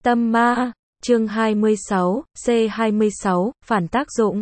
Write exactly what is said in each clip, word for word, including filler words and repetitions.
Tâm ma, chương hai mươi sáu, C hai mươi sáu, phản tác dụng.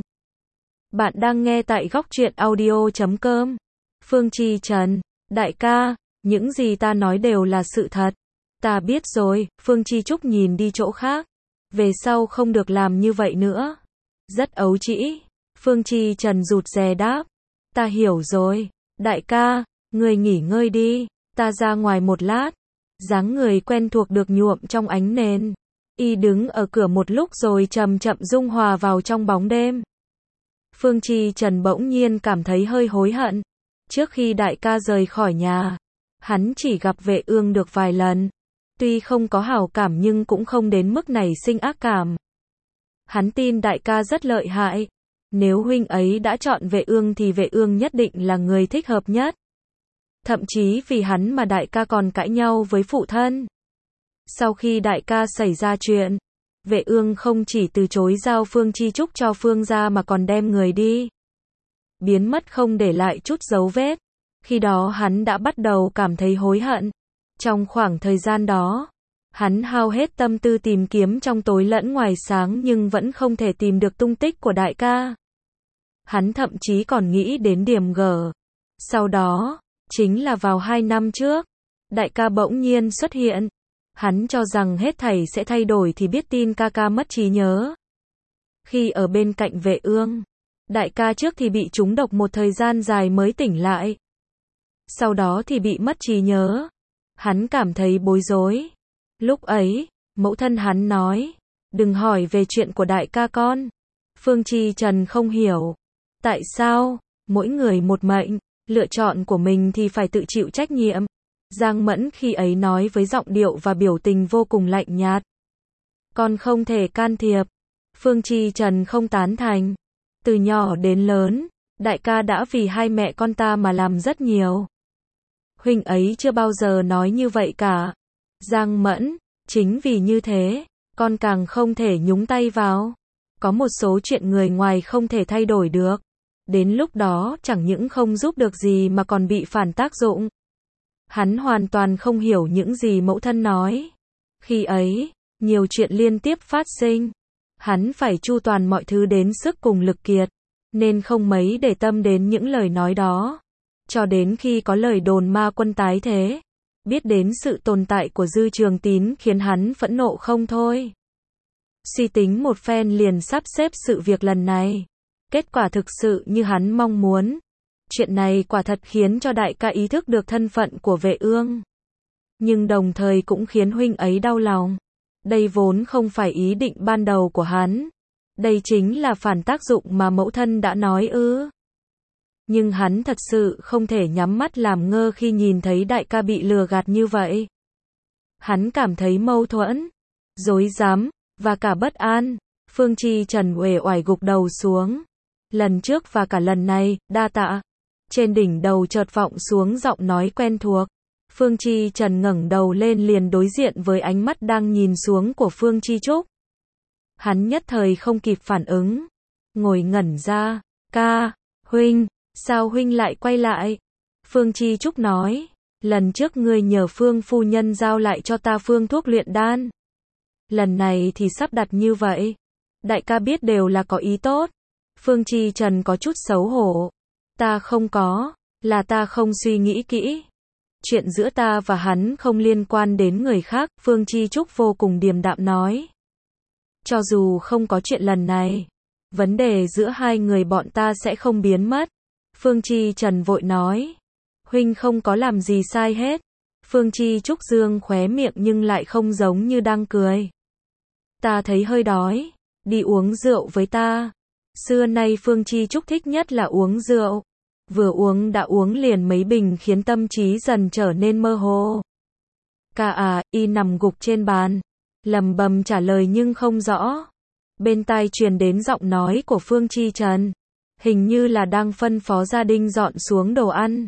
Bạn đang nghe tại góc truyện audio chấm com. Phương Chi Trần, đại ca, những gì ta nói đều là sự thật. Ta biết rồi, Phương Chi Trúc nhìn đi chỗ khác. Về sau không được làm như vậy nữa. Rất ấu trĩ. Phương Chi Trần rụt rè đáp. Ta hiểu rồi, đại ca, người nghỉ ngơi đi, ta ra ngoài một lát. Dáng người quen thuộc được nhuộm trong ánh nến. Y đứng ở cửa một lúc rồi chậm chậm dung hòa vào trong bóng đêm. Phương Chi Trần bỗng nhiên cảm thấy hơi hối hận. Trước khi đại ca rời khỏi nhà, hắn chỉ gặp Vệ Ương được vài lần. Tuy không có hảo cảm nhưng cũng không đến mức nảy sinh ác cảm. Hắn tin đại ca rất lợi hại. Nếu huynh ấy đã chọn Vệ Ương thì Vệ Ương nhất định là người thích hợp nhất. Thậm chí vì hắn mà đại ca còn cãi nhau với phụ thân. Sau khi đại ca xảy ra chuyện, Vệ Ương không chỉ từ chối giao Phương Chi Trúc cho Phương gia mà còn đem người đi. Biến mất không để lại chút dấu vết. Khi đó hắn đã bắt đầu cảm thấy hối hận. Trong khoảng thời gian đó, hắn hao hết tâm tư tìm kiếm trong tối lẫn ngoài sáng nhưng vẫn không thể tìm được tung tích của đại ca. Hắn thậm chí còn nghĩ đến điểm gở. Sau đó, chính là vào hai năm trước, đại ca bỗng nhiên xuất hiện. Hắn cho rằng hết thảy sẽ thay đổi thì biết tin ca ca mất trí nhớ. Khi ở bên cạnh Vệ Ương, đại ca trước thì bị trúng độc một thời gian dài mới tỉnh lại. Sau đó thì bị mất trí nhớ. Hắn cảm thấy bối rối. Lúc ấy, mẫu thân hắn nói, đừng hỏi về chuyện của đại ca con. Phương Chi Trần không hiểu. Tại sao, mỗi người một mệnh, lựa chọn của mình thì phải tự chịu trách nhiệm. Giang Mẫn khi ấy nói với giọng điệu và biểu tình vô cùng lạnh nhạt. Con không thể can thiệp. Phương Chi Trần không tán thành. Từ nhỏ đến lớn, đại ca đã vì hai mẹ con ta mà làm rất nhiều. Huynh ấy chưa bao giờ nói như vậy cả. Giang Mẫn, chính vì như thế, con càng không thể nhúng tay vào. Có một số chuyện người ngoài không thể thay đổi được. Đến lúc đó chẳng những không giúp được gì mà còn bị phản tác dụng. Hắn hoàn toàn không hiểu những gì mẫu thân nói. Khi ấy, nhiều chuyện liên tiếp phát sinh. Hắn phải chu toàn mọi thứ đến sức cùng lực kiệt, nên không mấy để tâm đến những lời nói đó. Cho đến khi có lời đồn ma quân tái thế, biết đến sự tồn tại của Dư Trường Tín khiến hắn phẫn nộ không thôi. Suy tính một phen liền sắp xếp sự việc lần này. Kết quả thực sự như hắn mong muốn. Chuyện này quả thật khiến cho đại ca ý thức được thân phận của Vệ Ương. Nhưng đồng thời cũng khiến huynh ấy đau lòng. Đây vốn không phải ý định ban đầu của hắn. Đây chính là phản tác dụng mà mẫu thân đã nói ư. Nhưng hắn thật sự không thể nhắm mắt làm ngơ khi nhìn thấy đại ca bị lừa gạt như vậy. Hắn cảm thấy mâu thuẫn, rối rắm, và cả bất an. Phương Chi Trần uể oải gục đầu xuống. Lần trước và cả lần này, đa tạ. Trên đỉnh đầu chợt vọng xuống giọng nói quen thuộc. Phương Chi Trần ngẩng đầu lên liền đối diện với ánh mắt đang nhìn xuống của Phương Chi Trúc. Hắn nhất thời không kịp phản ứng. Ngồi ngẩn ra. Ca, huynh, sao huynh lại quay lại? Phương Chi Trúc nói. Lần trước ngươi nhờ Phương phu nhân giao lại cho ta phương thuốc luyện đan. Lần này thì sắp đặt như vậy. Đại ca biết đều là có ý tốt. Phương Chi Trần có chút xấu hổ. Ta không có, là ta không suy nghĩ kỹ. Chuyện giữa ta và hắn không liên quan đến người khác, Phương Chi Trúc vô cùng điềm đạm nói. Cho dù không có chuyện lần này, vấn đề giữa hai người bọn ta sẽ không biến mất. Phương Chi Trần vội nói. Huynh không có làm gì sai hết. Phương Chi Trúc dương khóe miệng nhưng lại không giống như đang cười. Ta thấy hơi đói, đi uống rượu với ta. Xưa nay Phương Chi Trúc thích nhất là uống rượu. Vừa uống đã uống liền mấy bình khiến tâm trí dần trở nên mơ hồ. Ca à, y nằm gục trên bàn, lầm bầm trả lời nhưng không rõ. Bên tai truyền đến giọng nói của Phương Chi Trần. Hình như là đang phân phó gia đình dọn xuống đồ ăn.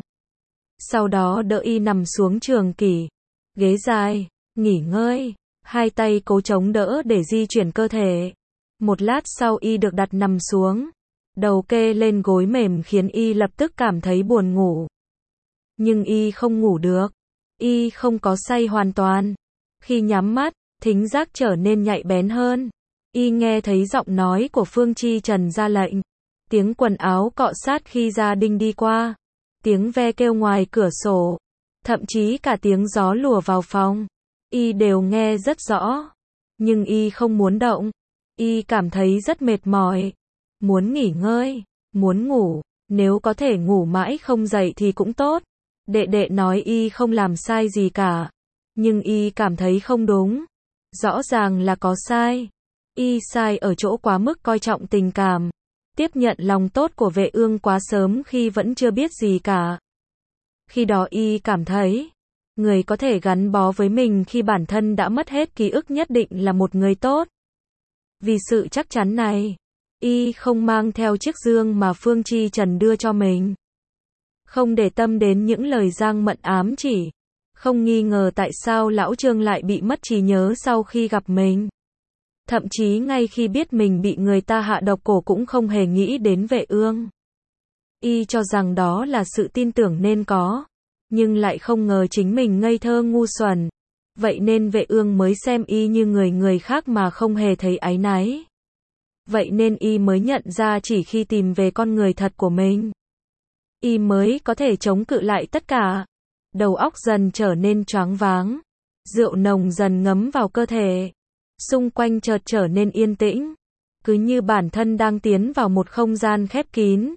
Sau đó đỡ y nằm xuống trường kỷ. Ghế dài, nghỉ ngơi. Hai tay cố chống đỡ để di chuyển cơ thể. Một lát sau y được đặt nằm xuống. Đầu kê lên gối mềm khiến y lập tức cảm thấy buồn ngủ. Nhưng y không ngủ được. Y không có say hoàn toàn. Khi nhắm mắt, thính giác trở nên nhạy bén hơn. Y nghe thấy giọng nói của Phương Chi Trần ra lệnh, tiếng quần áo cọ sát khi gia đình đi qua, tiếng ve kêu ngoài cửa sổ, thậm chí cả tiếng gió lùa vào phòng. Y đều nghe rất rõ, nhưng Y không muốn động. Y cảm thấy rất mệt mỏi, muốn nghỉ ngơi, muốn ngủ, nếu có thể ngủ mãi không dậy thì cũng tốt. Đệ đệ nói Y không làm sai gì cả, nhưng Y cảm thấy không đúng. Rõ ràng là có sai. Y sai ở chỗ quá mức coi trọng tình cảm, tiếp nhận lòng tốt của Vệ Ương quá sớm khi vẫn chưa biết gì cả. Khi đó Y cảm thấy, người có thể gắn bó với mình khi bản thân đã mất hết ký ức nhất định là một người tốt. Vì sự chắc chắn này, Y không mang theo chiếc dương mà Phương Chi Trần đưa cho mình. Không để tâm đến những lời Giang Mận ám chỉ. Không nghi ngờ tại sao lão Trương lại bị mất trí nhớ sau khi gặp mình. Thậm chí ngay khi biết mình bị người ta hạ độc cổ cũng không hề nghĩ đến Vệ Ương. Y cho rằng đó là sự tin tưởng nên có, nhưng lại không ngờ chính mình ngây thơ ngu xuẩn. Vậy nên Vệ Ương mới xem Y như người người khác mà không hề thấy áy náy. Vậy nên Y mới nhận ra chỉ khi tìm về con người thật của mình, Y mới có thể chống cự lại tất cả. Đầu óc dần trở nên choáng váng, rượu nồng dần ngấm vào cơ thể, xung quanh chợt trở nên yên tĩnh, cứ như bản thân đang tiến vào một không gian khép kín.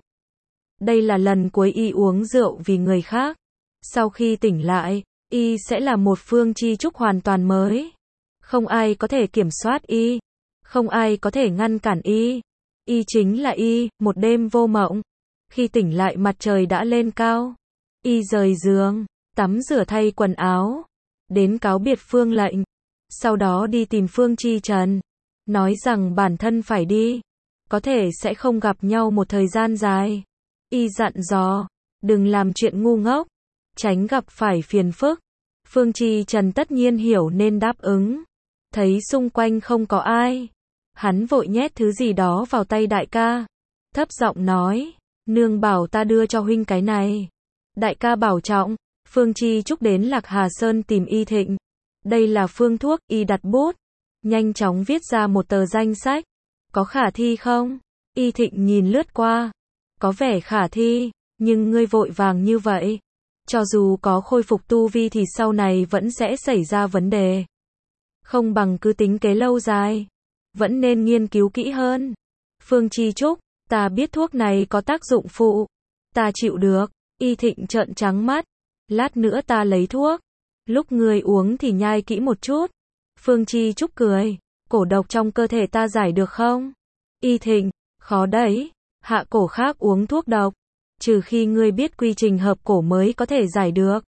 Đây là lần cuối Y uống rượu vì người khác. Sau khi tỉnh lại, Y sẽ là một Phương Chi Trúc hoàn toàn mới. Không ai có thể kiểm soát Y, không ai có thể ngăn cản Y. Y chính là Y. Một đêm vô mộng, khi tỉnh lại mặt trời đã lên cao. Y rời giường, tắm rửa thay quần áo, đến cáo biệt Phương Lệnh, sau đó đi tìm Phương Chi Trần, nói rằng bản thân phải đi, có thể sẽ không gặp nhau một thời gian dài. Y dặn dò, đừng làm chuyện ngu ngốc, tránh gặp phải phiền phức. Phương Chi Trần tất nhiên hiểu nên đáp ứng. Thấy xung quanh không có ai, hắn vội nhét thứ gì đó vào tay đại ca, thấp giọng nói, nương bảo ta đưa cho huynh cái này. Đại ca bảo trọng. Phương Chi Trúc đến Lạc Hà Sơn tìm Y Thịnh. Đây là phương thuốc. Y đặt bút, nhanh chóng viết ra một tờ danh sách. Có khả thi không? Y Thịnh nhìn lướt qua, có vẻ khả thi, nhưng ngươi vội vàng như vậy, cho dù có khôi phục tu vi thì sau này vẫn sẽ xảy ra vấn đề. Không bằng cứ tính kế lâu dài, vẫn nên nghiên cứu kỹ hơn. Phương Chi Trúc, ta biết thuốc này có tác dụng phụ, ta chịu được. Y Thịnh trợn trắng mắt, lát nữa ta lấy thuốc, lúc ngươi uống thì nhai kỹ một chút. Phương Chi Trúc cười, cổ độc trong cơ thể ta giải được không? Y Thịnh, khó đấy, hạ cổ khác uống thuốc độc, trừ khi ngươi biết quy trình hợp cổ mới có thể giải được.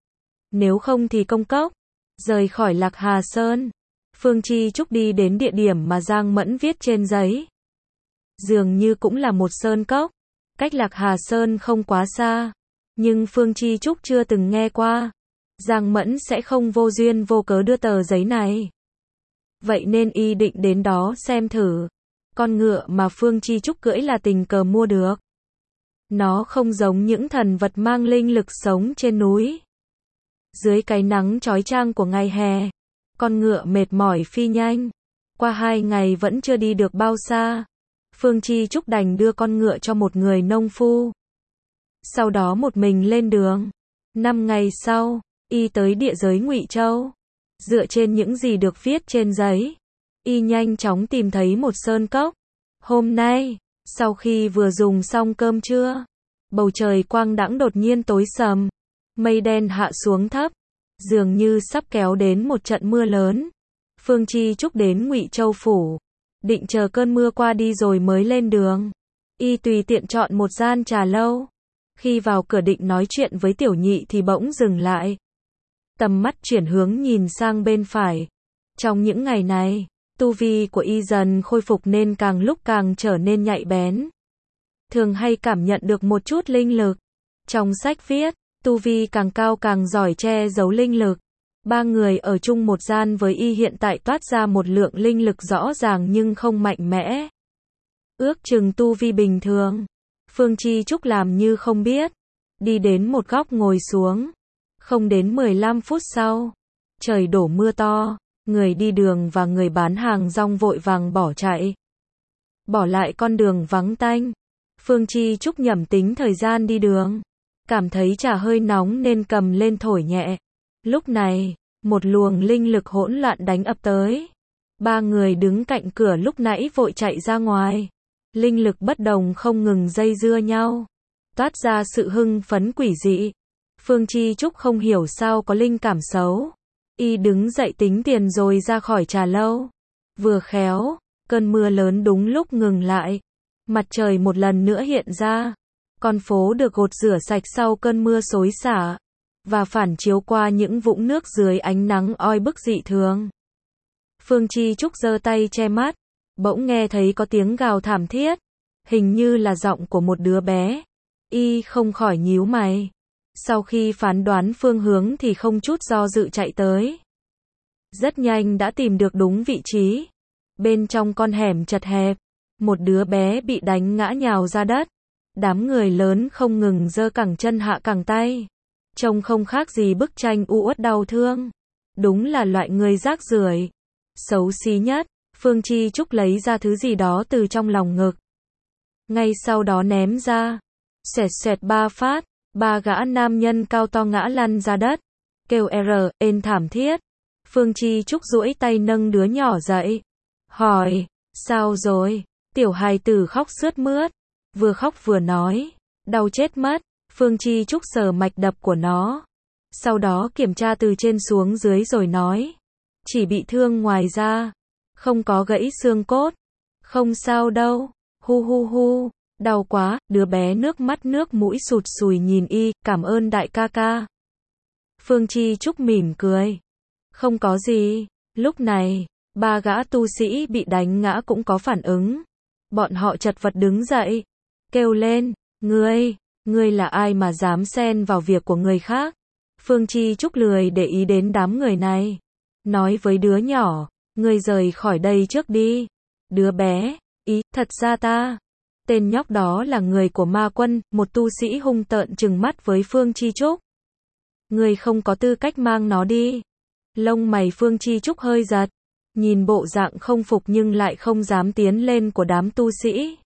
Nếu không thì công cốc. Rời khỏi Lạc Hà Sơn, Phương Chi Trúc đi đến địa điểm mà Giang Mẫn viết trên giấy. Dường như cũng là một sơn cốc, cách Lạc Hà Sơn không quá xa, nhưng Phương Chi Trúc chưa từng nghe qua. Giang Mẫn sẽ không vô duyên vô cớ đưa tờ giấy này. Vậy nên Y định đến đó xem thử. Con ngựa mà Phương Chi Trúc cưỡi là tình cờ mua được. Nó không giống những thần vật mang linh lực sống trên núi. Dưới cái nắng chói chang của ngày hè, con ngựa mệt mỏi phi nhanh. Qua hai ngày vẫn chưa đi được bao xa, Phương Chi Trúc đành đưa con ngựa cho một người nông phu. Sau đó một mình lên đường. Năm ngày sau, Y tới địa giới Ngụy Châu. Dựa trên những gì được viết trên giấy, Y nhanh chóng tìm thấy một sơn cốc. Hôm nay, sau khi vừa dùng xong cơm trưa, bầu trời quang đãng đột nhiên tối sầm. Mây đen hạ xuống thấp, dường như sắp kéo đến một trận mưa lớn. Phương Chi Trúc đến Ngụy Châu phủ, định chờ cơn mưa qua đi rồi mới lên đường. Y tùy tiện chọn một gian trà lâu. Khi vào cửa định nói chuyện với tiểu nhị thì bỗng dừng lại. Tầm mắt chuyển hướng nhìn sang bên phải. Trong những ngày này, tu vi của Y dần khôi phục nên càng lúc càng trở nên nhạy bén. Thường hay cảm nhận được một chút linh lực. Trong sách viết, tu vi càng cao càng giỏi che giấu linh lực. Ba người ở chung một gian với Y hiện tại toát ra một lượng linh lực rõ ràng nhưng không mạnh mẽ. Ước chừng tu vi bình thường. Phương Chi Trúc làm như không biết, đi đến một góc ngồi xuống. Không đến mười lăm phút sau, trời đổ mưa to, Người đi đường và người bán hàng rong vội vàng bỏ chạy. Bỏ lại con đường vắng tanh. Phương Chi Trúc nhẩm tính thời gian đi đường. Cảm thấy trà hơi nóng nên cầm lên thổi nhẹ. Lúc này, một luồng linh lực hỗn loạn đánh ập tới. Ba người đứng cạnh cửa lúc nãy vội chạy ra ngoài. Linh lực bất đồng không ngừng dây dưa nhau. Toát ra sự hưng phấn quỷ dị. Phương Chi Trúc không hiểu sao có linh cảm xấu. Y đứng dậy tính tiền rồi ra khỏi trà lâu. Vừa khéo, cơn mưa lớn đúng lúc ngừng lại. Mặt trời một lần nữa hiện ra. Con phố được gột rửa sạch sau cơn mưa xối xả. Và phản chiếu qua những vũng nước dưới ánh nắng oi bức dị thường. Phương Chi Trúc giơ tay che mắt. Bỗng nghe thấy có tiếng gào thảm thiết. Hình như là giọng của một đứa bé. Y không khỏi nhíu mày. Sau khi phán đoán phương hướng thì không chút do dự chạy tới. Rất nhanh đã tìm được đúng vị trí. Bên trong con hẻm chật hẹp, một đứa bé bị đánh ngã nhào ra đất. Đám người lớn không ngừng giơ cẳng chân hạ cẳng tay. Trông không khác gì bức tranh u uất đau thương. Đúng là loại người rác rưởi. Xấu xí nhất. Phương Chi Trúc lấy ra thứ gì đó từ trong lòng ngực. Ngay sau đó ném ra. Xoẹt xoẹt ba phát. Ba gã nam nhân cao to ngã lăn ra đất. Kêu R, ên thảm thiết. Phương Chi Trúc duỗi tay nâng đứa nhỏ dậy. Hỏi, sao rồi? Tiểu hài tử khóc sướt mướt. Vừa khóc vừa nói. Đau chết mất. Phương Chi Trúc sờ mạch đập của nó. Sau đó kiểm tra từ trên xuống dưới rồi nói. Chỉ bị thương ngoài da. Không có gãy xương cốt. Không sao đâu. Hu hu hu. Đau quá. Đứa bé nước mắt nước mũi sụt sùi nhìn y. Cảm ơn đại ca ca. Phương Chi Trúc mỉm cười. Không có gì. Lúc này, ba gã tu sĩ bị đánh ngã cũng có phản ứng. Bọn họ chật vật đứng dậy. Kêu lên. Ngươi, ngươi là ai mà dám xen vào việc của người khác? Phương Chi Trúc lười để ý đến đám người này. Nói với đứa nhỏ. Ngươi rời khỏi đây trước đi. Đứa bé. Ý, thật ra ta. Tên nhóc đó là người của ma quân. Một tu sĩ hung tợn trừng mắt với Phương Chi Trúc. Ngươi không có tư cách mang nó đi. Lông mày Phương Chi Trúc hơi giật. Nhìn bộ dạng không phục nhưng lại không dám tiến lên của đám tu sĩ.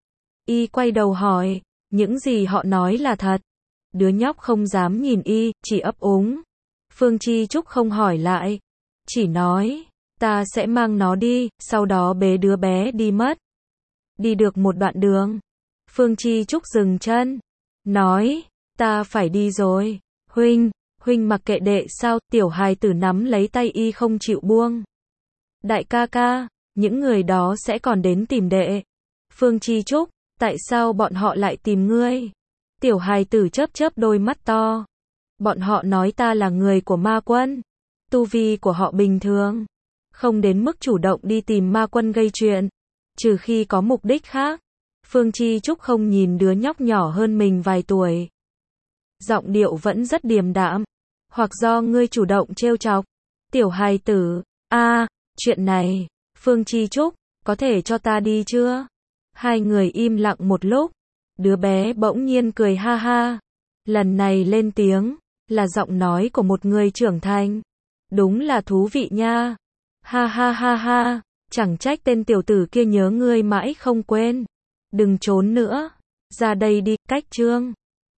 Y quay đầu hỏi. Những gì họ nói là thật. Đứa nhóc không dám nhìn y, chỉ ấp úng. Phương Chi Trúc không hỏi lại. Chỉ nói. Ta sẽ mang nó đi, sau đó bế đứa bé đi mất. Đi được một đoạn đường. Phương Chi Trúc dừng chân. Nói. Ta phải đi rồi. Huynh. Huynh mặc kệ đệ sao? Tiểu hài tử nắm lấy tay y không chịu buông. Đại ca ca. Những người đó sẽ còn đến tìm đệ. Phương Chi Trúc. Tại sao bọn họ lại tìm ngươi? Tiểu hài tử chớp chớp đôi mắt to. Bọn họ nói ta là người của ma quân. Tu vi của họ bình thường. Không đến mức chủ động đi tìm ma quân gây chuyện. Trừ khi có mục đích khác. Phương Chi Trúc không nhìn đứa nhóc nhỏ hơn mình vài tuổi. Giọng điệu vẫn rất điềm đạm. Hoặc do ngươi chủ động trêu chọc. Tiểu hài tử. A, chuyện này. Phương Chi Trúc, có thể cho ta đi chưa? Hai người im lặng một lúc. Đứa bé bỗng nhiên cười ha ha. Lần này lên tiếng. Là giọng nói của một người trưởng thành. Đúng là thú vị nha. Ha ha ha ha. Chẳng trách tên tiểu tử kia nhớ ngươi mãi không quên. Đừng trốn nữa. Ra đây đi, cách chương.